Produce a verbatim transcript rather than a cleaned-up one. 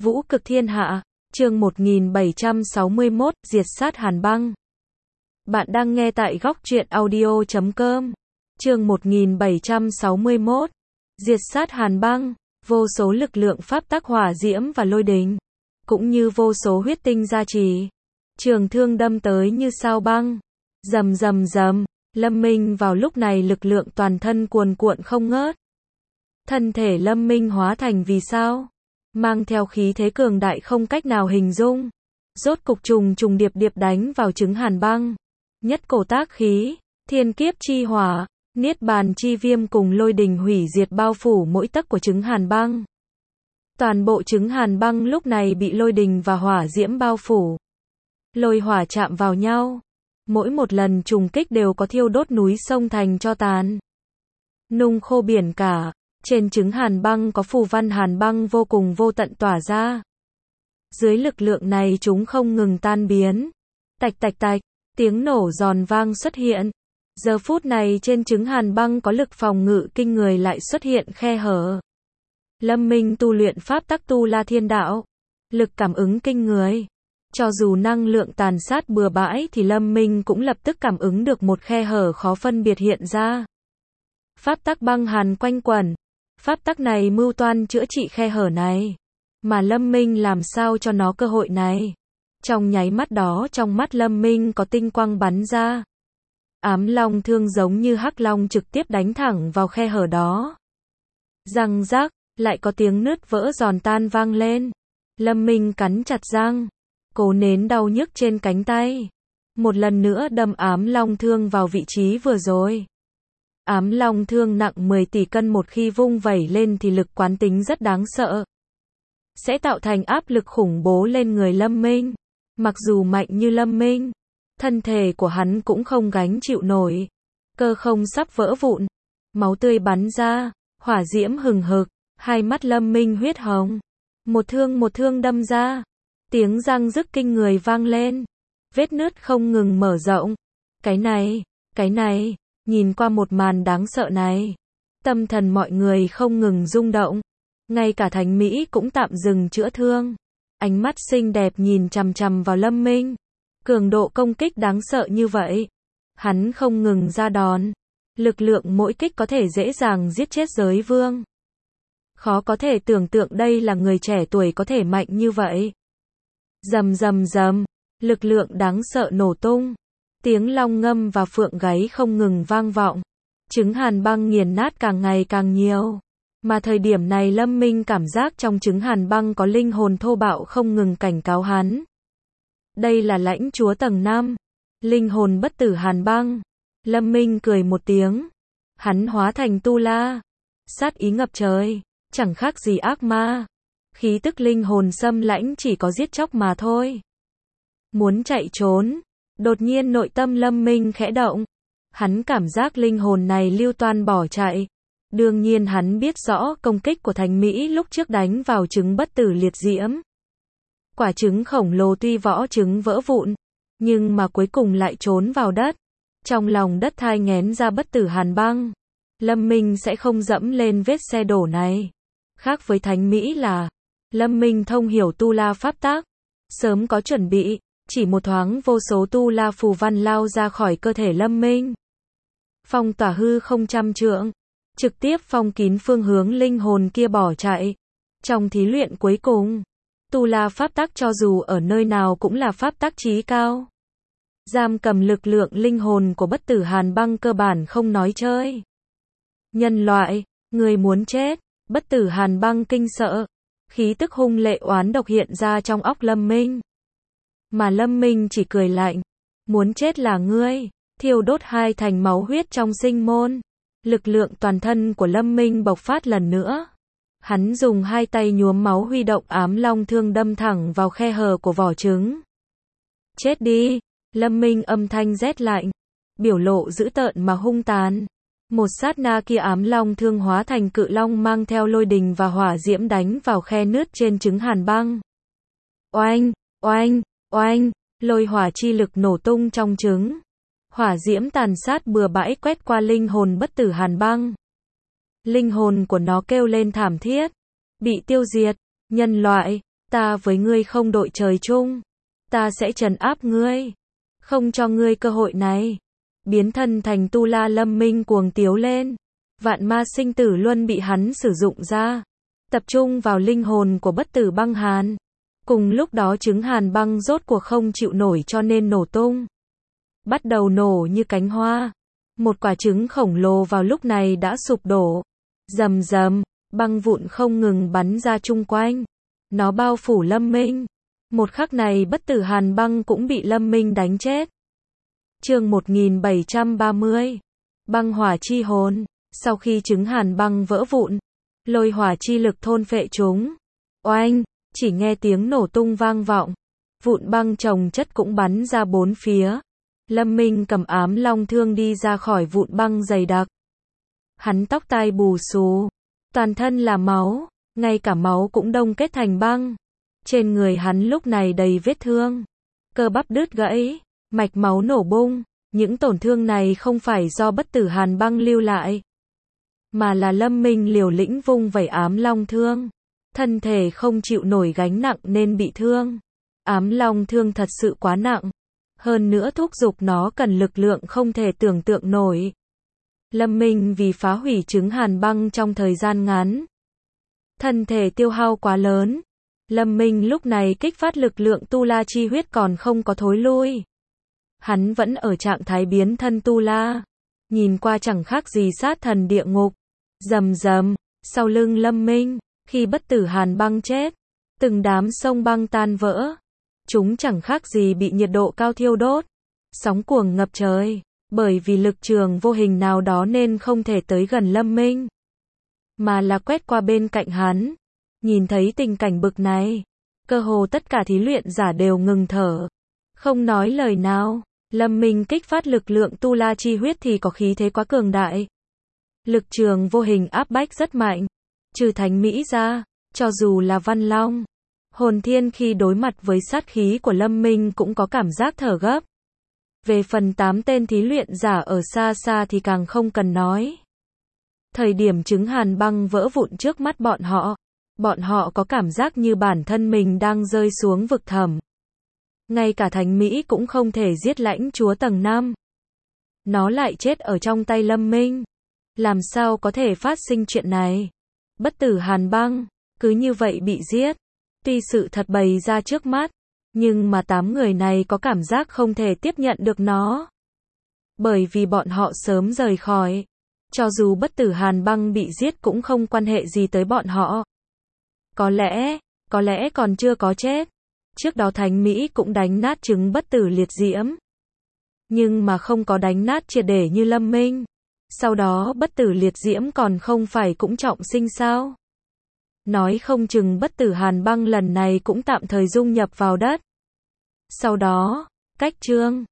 Vũ cực thiên hạ, chương một nghìn bảy trăm sáu mươi mốt, diệt sát Hàn băng. Bạn đang nghe tại góc truyện audio chấm com. Chương một nghìn bảy trăm sáu mươi mốt, diệt sát Hàn băng, vô số lực lượng pháp tắc hỏa diễm và lôi đình, cũng như vô số huyết tinh gia trì. Trường thương đâm tới như sao băng. Rầm rầm rầm, Lâm Minh vào lúc này lực lượng toàn thân cuồn cuộn không ngớt. Thân thể Lâm Minh hóa thành vì sao, mang theo khí thế cường đại không cách nào hình dung. Rốt cục trùng trùng điệp điệp đánh vào trứng Hàn băng. Nhất cổ tác khí, thiên kiếp chi hỏa, niết bàn chi viêm cùng lôi đình hủy diệt bao phủ mỗi tấc của trứng Hàn băng. Toàn bộ trứng Hàn băng lúc này bị lôi đình và hỏa diễm bao phủ. Lôi hỏa chạm vào nhau, mỗi một lần trùng kích đều có thiêu đốt núi sông thành tro tàn, nung khô biển cả. Trên trứng Hàn băng có phù văn Hàn băng vô cùng vô tận tỏa ra. Dưới lực lượng này chúng không ngừng tan biến. Tạch tạch tạch, tiếng nổ giòn vang xuất hiện. Giờ phút này trên trứng Hàn băng có lực phòng ngự kinh người lại xuất hiện khe hở. Lâm Minh tu luyện pháp tắc tu la thiên đạo, lực cảm ứng kinh người. Cho dù năng lượng tàn sát bừa bãi thì Lâm Minh cũng lập tức cảm ứng được một khe hở khó phân biệt hiện ra. Pháp tắc băng hàn quanh quẩn. Pháp tắc này mưu toan chữa trị khe hở này, mà Lâm Minh làm sao cho nó cơ hội này. Trong nháy mắt đó trong mắt Lâm Minh có tinh quang bắn ra. Ám long thương giống như hắc long trực tiếp đánh thẳng vào khe hở đó. Răng rác, lại có tiếng nứt vỡ giòn tan vang lên. Lâm Minh cắn chặt răng, cố nén đau nhức trên cánh tay. Một lần nữa đâm ám long thương vào vị trí vừa rồi. Ám long thương nặng mười tỷ cân một khi vung vẩy lên thì lực quán tính rất đáng sợ. Sẽ tạo thành áp lực khủng bố lên người Lâm Minh. Mặc dù mạnh như Lâm Minh, thân thể của hắn cũng không gánh chịu nổi. Cơ không sắp vỡ vụn. Máu tươi bắn ra, hỏa diễm hừng hực, hai mắt Lâm Minh huyết hồng. Một thương một thương đâm ra. Tiếng răng rức kinh người vang lên. Vết nứt không ngừng mở rộng. Cái này, cái này. Nhìn qua một màn đáng sợ này, tâm thần mọi người không ngừng rung động. Ngay cả Thánh Mỹ cũng tạm dừng chữa thương. Ánh mắt xinh đẹp nhìn chằm chằm vào Lâm Minh. Cường độ công kích đáng sợ như vậy. Hắn không ngừng ra đòn. Lực lượng mỗi kích có thể dễ dàng giết chết giới vương. Khó có thể tưởng tượng đây là người trẻ tuổi có thể mạnh như vậy. Rầm rầm rầm, lực lượng đáng sợ nổ tung. Tiếng long ngâm và phượng gáy không ngừng vang vọng. Trứng Hàn băng nghiền nát càng ngày càng nhiều. Mà thời điểm này Lâm Minh cảm giác trong trứng Hàn băng có linh hồn thô bạo không ngừng cảnh cáo hắn. Đây là lãnh chúa tầng năm. Linh hồn bất tử Hàn băng. Lâm Minh cười một tiếng. Hắn hóa thành tu la. Sát ý ngập trời. Chẳng khác gì ác ma. Khí tức linh hồn xâm lãnh chỉ có giết chóc mà thôi. Muốn chạy trốn. Đột nhiên nội tâm Lâm Minh khẽ động. Hắn cảm giác linh hồn này lưu toan bỏ chạy. Đương nhiên hắn biết rõ công kích của Thánh Mỹ lúc trước đánh vào trứng bất tử liệt diễm. Quả trứng khổng lồ tuy vỏ trứng vỡ vụn, nhưng mà cuối cùng lại trốn vào đất. Trong lòng đất thai nghén ra bất tử Hàn băng. Lâm Minh sẽ không dẫm lên vết xe đổ này. Khác với Thánh Mỹ là, Lâm Minh thông hiểu tu la pháp tắc, sớm có chuẩn bị. Chỉ một thoáng vô số tu la phù văn lao ra khỏi cơ thể Lâm Minh. Phong tỏa hư không trăm trượng. Trực tiếp phong kín phương hướng linh hồn kia bỏ chạy. Trong thí luyện cuối cùng, tu la pháp tắc cho dù ở nơi nào cũng là pháp tắc chí cao. Giam cầm lực lượng linh hồn của bất tử Hàn băng cơ bản không nói chơi. Nhân loại, người muốn chết. Bất tử Hàn băng kinh sợ. Khí tức hung lệ oán độc hiện ra trong óc Lâm Minh. Mà Lâm Minh chỉ cười lạnh. Muốn chết là ngươi. Thiêu đốt hai thành máu huyết trong sinh môn. Lực lượng toàn thân của Lâm Minh bộc phát lần nữa. Hắn dùng hai tay nhuốm máu huy động ám long thương đâm thẳng vào khe hở của vỏ trứng. Chết đi. Lâm Minh âm thanh rét lạnh. Biểu lộ dữ tợn mà hung tàn. Một sát na kia ám long thương hóa thành cự long mang theo lôi đình và hỏa diễm đánh vào khe nứt trên trứng Hàn băng. Oanh, oanh. Oanh, lôi hỏa chi lực nổ tung trong trứng. Hỏa diễm tàn sát bừa bãi quét qua linh hồn bất tử Hàn băng. Linh hồn của nó kêu lên thảm thiết. Bị tiêu diệt. Nhân loại, Ta với ngươi không đội trời chung. Ta sẽ trấn áp ngươi. Không cho ngươi cơ hội này. Biến thân thành tu la Lâm Minh cuồng tiếu lên. Vạn ma sinh tử luân bị hắn sử dụng ra. Tập trung vào linh hồn của bất tử băng hàn. Cùng lúc đó trứng hàn băng rốt cuộc không chịu nổi cho nên nổ tung. Bắt đầu nổ như cánh hoa. Một quả trứng khổng lồ vào lúc này đã sụp đổ. Rầm rầm, băng vụn không ngừng bắn ra chung quanh. Nó bao phủ Lâm Minh. Một khắc này bất tử hàn băng cũng bị Lâm Minh đánh chết. Chương một nghìn bảy trăm ba mươi. Băng hỏa chi hồn. Sau khi trứng hàn băng vỡ vụn, lôi hỏa chi lực thôn phệ chúng. Oanh, chỉ nghe tiếng nổ tung vang vọng. Vụn băng chồng chất cũng bắn ra bốn phía. Lâm Minh cầm ám long thương đi ra khỏi vụn băng dày đặc. Hắn tóc tai bù xù, toàn thân là máu, ngay cả máu cũng đông kết thành băng. Trên người hắn lúc này đầy vết thương, cơ bắp đứt gãy, mạch máu nổ bung. Những tổn thương này không phải do bất tử hàn băng lưu lại, mà là Lâm Minh liều lĩnh vung vẩy ám long thương. Thân thể không chịu nổi gánh nặng nên bị thương. Ám long thương thật sự quá nặng. Hơn nữa thúc giục nó cần lực lượng không thể tưởng tượng nổi. Lâm Minh vì phá hủy trứng hàn băng trong thời gian ngắn, thân thể tiêu hao quá lớn. Lâm Minh lúc này kích phát lực lượng tu la chi huyết còn không có thối lui. Hắn vẫn ở trạng thái biến thân tu la. Nhìn qua chẳng khác gì sát thần địa ngục. Rầm rầm, sau lưng Lâm Minh, khi bất tử hàn băng chết, từng đám sông băng tan vỡ. Chúng chẳng khác gì bị nhiệt độ cao thiêu đốt. Sóng cuồng ngập trời, bởi vì lực trường vô hình nào đó nên không thể tới gần Lâm Minh, mà là quét qua bên cạnh hắn. Nhìn thấy tình cảnh bực này, cơ hồ tất cả thí luyện giả đều ngừng thở, không nói lời nào. Lâm Minh kích phát lực lượng tu la chi huyết thì có khí thế quá cường đại. Lực trường vô hình áp bách rất mạnh. Trừ Thánh Mỹ ra, cho dù là Văn Long, Hồn Thiên khi đối mặt với sát khí của Lâm Minh cũng có cảm giác thở gấp. Về phần tám tên thí luyện giả ở xa xa thì càng không cần nói. Thời điểm trứng hàn băng vỡ vụn trước mắt bọn họ, bọn họ có cảm giác như bản thân mình đang rơi xuống vực thẳm. Ngay cả Thánh Mỹ cũng không thể giết lãnh chúa tầng năm. Nó lại chết ở trong tay Lâm Minh. Làm sao có thể phát sinh chuyện này? Bất tử hàn băng, cứ như vậy bị giết. Tuy sự thật bày ra trước mắt, nhưng mà tám người này có cảm giác không thể tiếp nhận được nó. Bởi vì bọn họ sớm rời khỏi. Cho dù bất tử hàn băng bị giết cũng không quan hệ gì tới bọn họ. Có lẽ, có lẽ còn chưa có chết. Trước đó Thánh Mỹ cũng đánh nát trứng bất tử liệt diễm. Nhưng mà không có đánh nát triệt để như Lâm Minh. Sau đó bất tử liệt diễm còn không phải cũng trọng sinh sao? Nói không chừng bất tử hàn băng lần này cũng tạm thời dung nhập vào đất. Sau đó, cách chương